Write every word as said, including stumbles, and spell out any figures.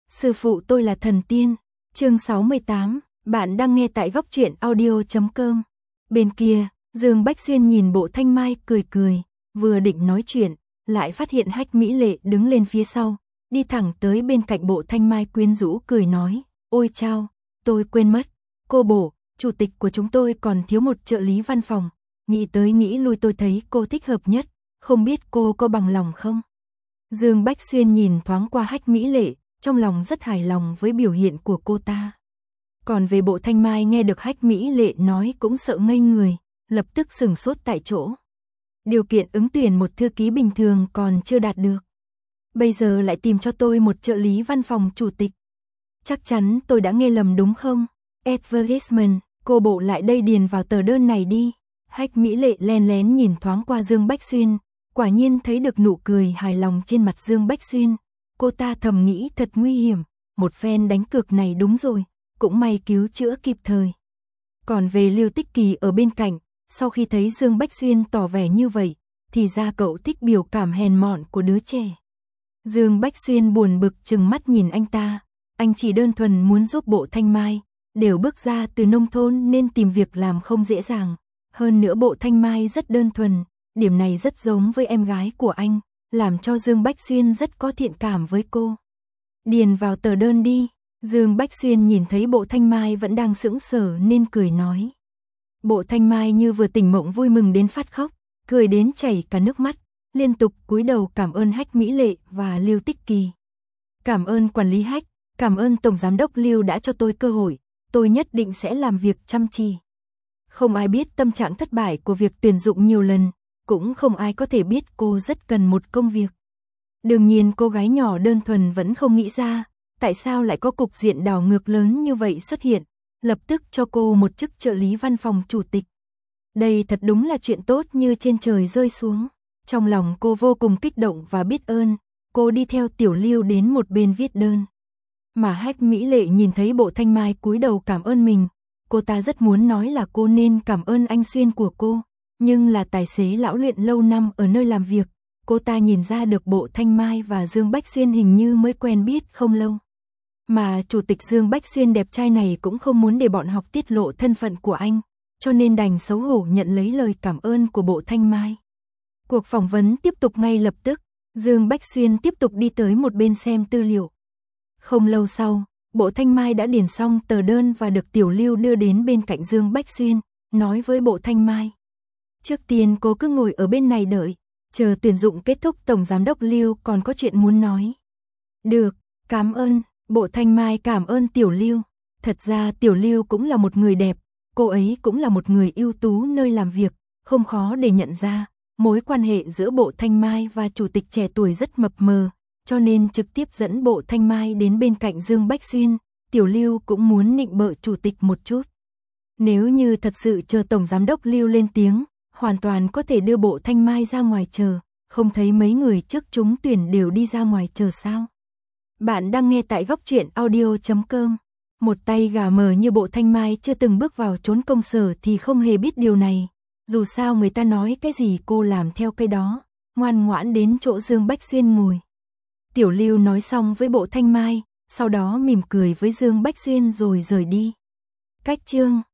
Sư phụ tôi là thần tiên. Chương sáu mươi tám, bạn đang nghe tại góc truyện audio chấm com. Bên kia, Dương Bách Xuyên nhìn Bộ Thanh Mai cười cười, vừa định nói chuyện, lại phát hiện Hách Mỹ Lệ đứng lên phía sau, đi thẳng tới bên cạnh Bộ Thanh Mai quyến rũ cười nói, ôi chao, tôi quên mất, cô Bộ, chủ tịch của chúng tôi còn thiếu một trợ lý văn phòng, nghĩ tới nghĩ lui tôi thấy cô thích hợp nhất, không biết cô có bằng lòng không? Dương Bách Xuyên nhìn thoáng qua Hách Mỹ Lệ, trong lòng rất hài lòng với biểu hiện của cô ta. Còn về Bộ Thanh Mai nghe được Hách Mỹ Lệ nói cũng sợ ngây người, lập tức sửng sốt tại chỗ. Điều kiện ứng tuyển một thư ký bình thường còn chưa đạt được. Bây giờ lại tìm cho tôi một trợ lý văn phòng chủ tịch. Chắc chắn tôi đã nghe lầm đúng không? Advertisement, cô Bộ lại đây điền vào tờ đơn này đi. Hách Mỹ Lệ len lén nhìn thoáng qua Dương Bách Xuyên, quả nhiên thấy được nụ cười hài lòng trên mặt Dương Bách Xuyên. Cô ta thầm nghĩ thật nguy hiểm, một phen đánh cược này đúng rồi, cũng may cứu chữa kịp thời. Còn về Lưu Tích Kỳ ở bên cạnh, sau khi thấy Dương Bách Xuyên tỏ vẻ như vậy, thì ra cậu thích biểu cảm hèn mọn của đứa trẻ. Dương Bách Xuyên buồn bực chừng mắt nhìn anh ta, anh chỉ đơn thuần muốn giúp Bộ Thanh Mai, đều bước ra từ nông thôn nên tìm việc làm không dễ dàng. Hơn nữa Bộ Thanh Mai rất đơn thuần, điểm này rất giống với em gái của anh, làm cho Dương Bách Xuyên rất có thiện cảm với cô. Điền vào tờ đơn đi. Dương Bách Xuyên nhìn thấy Bộ Thanh Mai vẫn đang sững sờ nên cười nói. Bộ Thanh Mai như vừa tỉnh mộng vui mừng đến phát khóc, cười đến chảy cả nước mắt, liên tục cúi đầu cảm ơn Hách Mỹ Lệ và Lưu Tích Kỳ. Cảm ơn quản lý Hách, cảm ơn Tổng Giám đốc Lưu đã cho tôi cơ hội, tôi nhất định sẽ làm việc chăm chỉ. Không ai biết tâm trạng thất bại của việc tuyển dụng nhiều lần, cũng không ai có thể biết cô rất cần một công việc. Đương nhiên cô gái nhỏ đơn thuần vẫn không nghĩ ra, tại sao lại có cục diện đảo ngược lớn như vậy xuất hiện, lập tức cho cô một chức trợ lý văn phòng chủ tịch. Đây thật đúng là chuyện tốt như trên trời rơi xuống. Trong lòng cô vô cùng kích động và biết ơn, cô đi theo Tiểu Lưu đến một bên viết đơn. Mà Hách Mỹ Lệ nhìn thấy Bộ Thanh Mai cúi đầu cảm ơn mình, cô ta rất muốn nói là cô nên cảm ơn anh Xuyên của cô, nhưng là tài xế lão luyện lâu năm ở nơi làm việc, cô ta nhìn ra được Bộ Thanh Mai và Dương Bách Xuyên hình như mới quen biết không lâu. Mà chủ tịch Dương Bách Xuyên đẹp trai này cũng không muốn để bọn học tiết lộ thân phận của anh, cho nên đành xấu hổ nhận lấy lời cảm ơn của Bộ Thanh Mai. Cuộc phỏng vấn tiếp tục ngay lập tức, Dương Bách Xuyên tiếp tục đi tới một bên xem tư liệu. Không lâu sau, Bộ Thanh Mai đã điền xong tờ đơn và được Tiểu Lưu đưa đến bên cạnh Dương Bách Xuyên, nói với Bộ Thanh Mai. Trước tiên cô cứ ngồi ở bên này đợi, chờ tuyển dụng kết thúc Tổng Giám đốc Lưu còn có chuyện muốn nói. Được, cảm ơn. Bộ Thanh Mai cảm ơn Tiểu Lưu. Thật ra Tiểu Lưu cũng là một người đẹp, cô ấy cũng là một người ưu tú nơi làm việc, không khó để nhận ra. Mối quan hệ giữa Bộ Thanh Mai và chủ tịch trẻ tuổi rất mập mờ, cho nên trực tiếp dẫn Bộ Thanh Mai đến bên cạnh Dương Bách Xuyên. Tiểu Lưu cũng muốn nịnh bợ chủ tịch một chút. Nếu như thật sự chờ Tổng Giám đốc Lưu lên tiếng, hoàn toàn có thể đưa Bộ Thanh Mai ra ngoài chờ, không thấy mấy người trước chúng tuyển đều đi ra ngoài chờ sao. Bạn đang nghe tại góc truyện audio chấm com. Một tay gà mờ như Bộ Thanh Mai chưa từng bước vào chốn công sở thì không hề biết điều này. Dù sao người ta nói cái gì cô làm theo cái đó, ngoan ngoãn đến chỗ Dương Bách Xuyên ngồi. Tiểu Lưu nói xong với Bộ Thanh Mai, sau đó mỉm cười với Dương Bách Xuyên rồi rời đi. Cách chương